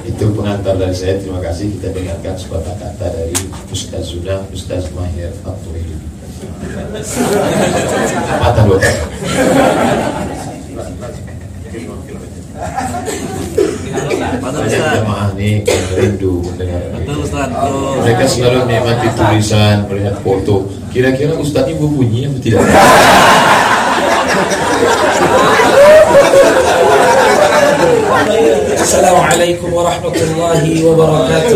Itu pengantar dari saya. Terima kasih. Kita dengarkan sepatah kata dari Ustaz Zuna, Ustaz Mahir At-Tuhaili. Patah dua kata. Banyak jamaah nih rindu mendengar. Mereka selalu menikmati tulisan, melihat foto. Kira-kira Ustaz ini bunyi atau tidak? Assalamualaikum warahmatullahi wabarakatuh.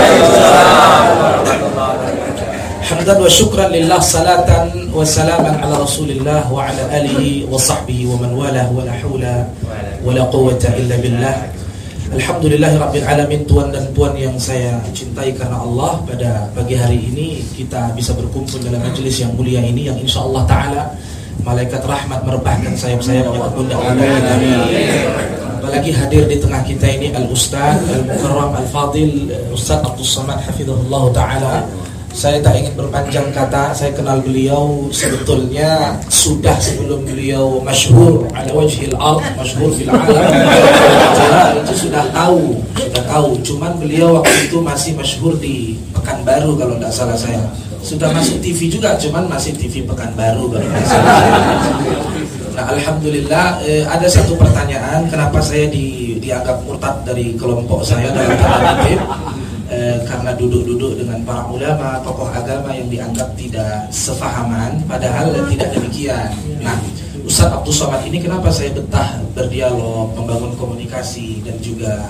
Hamdan wa syukran lillah, salatan wa salaman ala rasulillah wa ala alihi wa sahbihi wa man walah, wa la hawla wa la quwwata illa billah. Alhamdulillahi rabbil alamin. Tuan dan puan yang saya cintai karena Allah, pada pagi hari ini kita bisa berkumpul dalam majelis yang mulia ini, yang insyaallah ta'ala malaikat rahmat merebahkan sayap-sayapnya ke pundak kita. Apalagi hadir di tengah kita ini Al-Ustaz Al-Mukarram Al-Fadil Ustaz Abdul Samad hafizahullah ta'ala. Saya tak ingin berpanjang kata. Saya kenal beliau sebetulnya sudah sebelum beliau masyhur ala wajhil ard, masyhur fil alam. Itu sudah tahu. Cuman beliau waktu itu masih masyhur di Pekanbaru kalau tidak salah saya. Sudah masuk TV juga, cuman masih TV Pekanbaru kalau tidak salah saya. Nah, alhamdulillah ada satu pertanyaan, kenapa saya dianggap murtad dari kelompok saya dalam tanda kutip? Karena duduk-duduk dengan para ulama, tokoh agama yang dianggap tidak sefahaman, padahal tidak demikian. Nah, Ustaz Abdul Somad ini kenapa saya betah berdialog, membangun komunikasi dan juga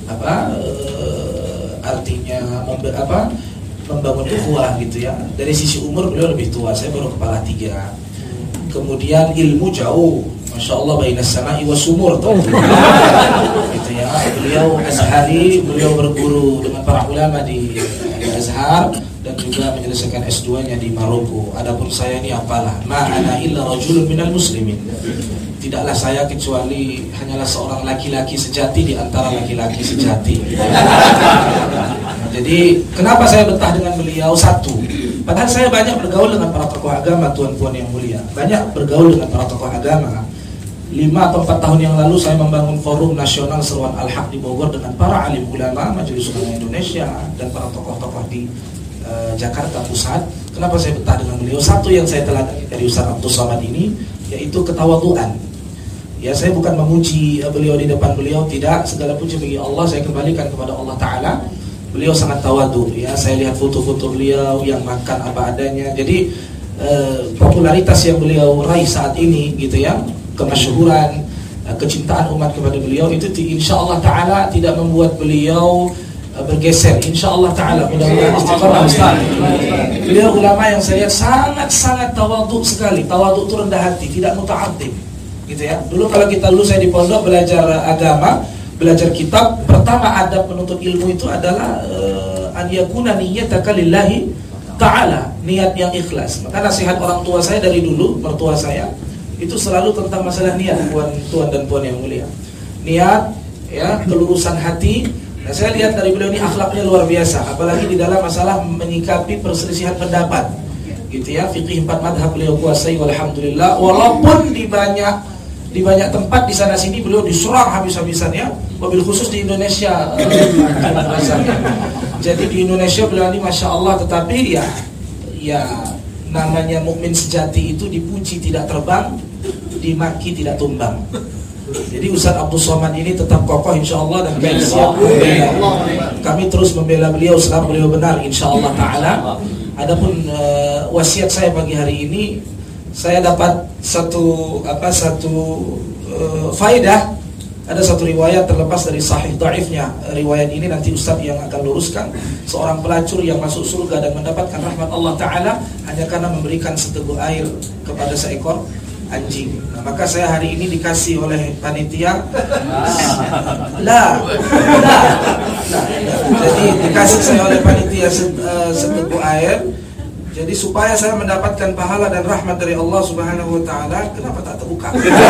membangun ukhuwah gitu ya. Dari sisi umur beliau lebih tua, saya baru kepala 3. Kemudian ilmu jauh, masya Allah, bainas sama'i was sumur gitu ya. Beliau Azhari, beliau berguru dengan para ulama di Azhar dan juga menyelesaikan S2-nya di Maroko. Adapun saya ini apalah, ma ana illa rajulun minal muslimin. Tidaklah saya kecuali hanyalah seorang laki-laki sejati di antara laki-laki sejati. Jadi kenapa saya betah dengan beliau? Satu, padahal saya banyak bergaul dengan para tokoh agama, tuan-puan yang mulia. Banyak bergaul dengan para tokoh agama. 5 atau 4 tahun yang lalu saya membangun forum nasional Seruan Al-Haq di Bogor dengan para alim ulama, Majelis Ulama Indonesia dan para tokoh-tokoh di Jakarta Pusat. Kenapa saya betah dengan beliau? Satu yang saya teladani dari Ustaz Abdul Somad ini, yaitu ketawaduan. Ya, saya bukan memuji beliau di depan beliau, tidak. Segala puji bagi Allah, saya kembalikan kepada Allah Ta'ala. Beliau sangat tawadu, ya. Saya lihat foto-foto beliau yang makan apa adanya. Jadi popularitas yang beliau raih saat ini, gitu ya, kemasyhuran, kecintaan umat kepada beliau itu insya Allah Ta'ala tidak membuat beliau bergeser. Insya Allah Ta'ala mudah-mudahan istiqamah. Beliau ulama yang saya lihat sangat-sangat tawadu sekali. Tawadu itu rendah hati, tidak muta'addib, gitu ya. Dulu kalau kita saya di pondok belajar agama, belajar kitab, pertama adab menuntut ilmu itu adalah an yakuna niyyataka lillahi ta'ala, niat yang ikhlas. Maka nasihat orang tua saya dari dulu, mertua saya, itu selalu tentang masalah niat, tuan dan puan yang mulia. Niat, ya, kelurusan hati. Nah, saya lihat dari beliau ini akhlaknya luar biasa, apalagi di dalam masalah menyikapi perselisihan pendapat, gitu ya. Fiqih 4 madhab beliau kuasai, walhamdulillah. Walaupun di banyak tempat di sana sini beliau diserang habis-habisannya, mobil khusus di Indonesia. Jadi di Indonesia beliau ini masya Allah, tetapi ya namanya mukmin sejati itu dipuji tidak terbang, dimaki tidak tumbang. Jadi Ustaz Abdul Somad ini tetap kokoh insya Allah, dan kami siap membela. Kami terus membela beliau selama beliau benar insya Allah Ta'ala. Adapun wasiat saya pagi hari ini, saya dapat satu faedah. Ada satu riwayat terlepas dari sahih dhaifnya. Riwayat ini nanti Ustaz yang akan luruskan. Seorang pelacur yang masuk surga dan mendapatkan rahmat Allah Ta'ala hanya karena memberikan seteguk air kepada seekor anjing. Nah, maka saya hari ini dikasih oleh panitia jadi dikasih saya oleh panitia seteguk air. Jadi supaya saya mendapatkan pahala dan rahmat dari Allah Subhanahu wa Ta'ala. Kenapa tak terbuka?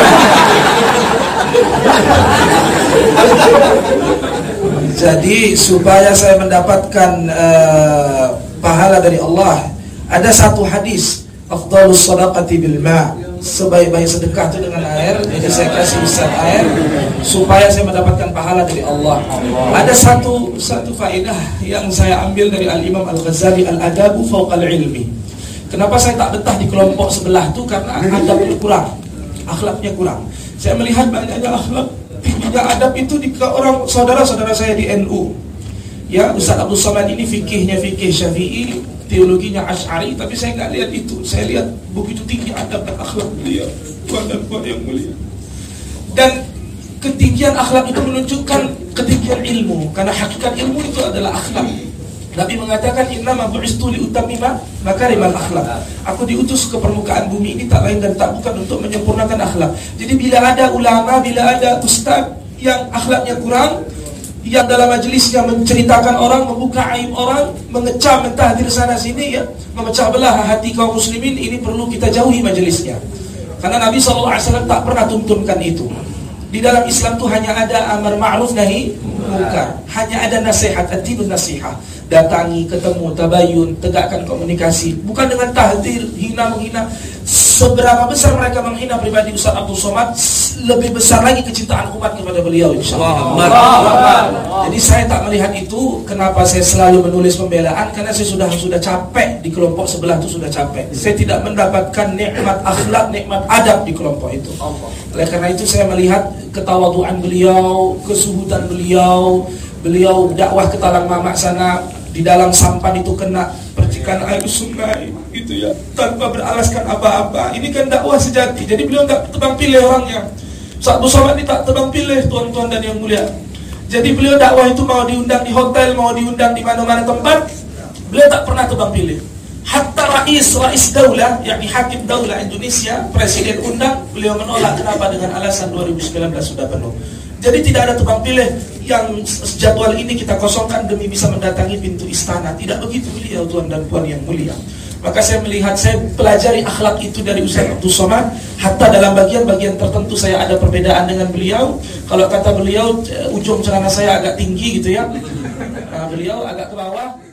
Jadi supaya saya mendapatkan pahala dari Allah, ada satu hadis, afdhalus shadaqati bil ma', sebaik-baik sedekah itu dengan air. air, jadi saya kasih Ustaz air supaya saya mendapatkan pahala dari Allah. Ada satu faedah yang saya ambil dari Al-Imam Al-Ghazali, Al-Adabu Fawqal Ilmi. Kenapa saya tak betah di kelompok sebelah itu? Karena adabnya kurang, akhlaknya kurang. Saya melihat banyaknya akhlak, tingginya adab itu di orang saudara-saudara saya di NU. Ya, Ustaz Abdul Somad ini fikihnya fikih Syafi'i, teologinya Asy'ari, tapi saya nggak lihat itu. Saya lihat begitu tinggi adab dan akhlak beliau, tuan dan puan yang mulia. Dan ketinggian akhlak itu menunjukkan ketinggian ilmu, karena hakikat ilmu itu adalah akhlak. Nabi mengatakan innama bu'istu liutammima makarimal akhlak. Aku diutus ke permukaan bumi ini tak lain dan tak bukan untuk menyempurnakan akhlak. Jadi bila ada ulama, bila ada ustaz yang akhlaknya kurang, yang dalam majelisnya menceritakan orang, membuka aib orang, mengecam, mentahdir sana sini, ya, memecah belah hati kaum muslimin, ini perlu kita jauhi majelisnya. Karena Nabi SAW tak pernah tuntunkan itu. Di dalam Islam itu hanya ada amar ma'ruf nahi munkar, hanya ada nasihat, ad-dinun nasihah. Datangi, ketemu, tabayun, tegakkan komunikasi, bukan dengan tahdir, hina menghina. Seberapa besar mereka menghina pribadi Ustaz Abdul Somad, lebih besar lagi kecintaan umat kepada beliau, insyaallah. Jadi saya tak melihat itu. Kenapa saya selalu menulis pembelaan? Karena saya sudah capek di kelompok sebelah itu, sudah capek. Saya tidak mendapatkan nikmat akhlak, nikmat adab di kelompok itu. Oleh karena itu saya melihat ketawaduan beliau, kesuhudan beliau. Beliau dakwah ke Talang Mamak sana, di dalam sampan itu kena percikan air sungai gitu ya, tanpa beralaskan apa-apa. Ini kan dakwah sejati. Jadi beliau tak tebang pilih orangnya. Ustaz Abdul Somad ini tak tebang pilih, tuan-tuan dan yang mulia. Jadi beliau dakwah itu mau diundang di hotel, mau diundang di mana-mana tempat, beliau tak pernah tebang pilih. Hatta rais daulah, yakni hakim daulah Indonesia, presiden undang, beliau menolak. Kenapa? Dengan alasan 2019 sudah penuh. Jadi tidak ada tebang pilih yang jadwal ini kita kosongkan demi bisa mendatangi pintu istana. Tidak begitu beliau, tuan dan puan yang mulia. Maka saya melihat, saya pelajari akhlak itu dari Ustaz Abdul Somad. Hatta dalam bagian-bagian tertentu saya ada perbedaan dengan beliau. Kalau kata beliau, ujung celana saya agak tinggi gitu ya, nah, beliau agak ke bawah.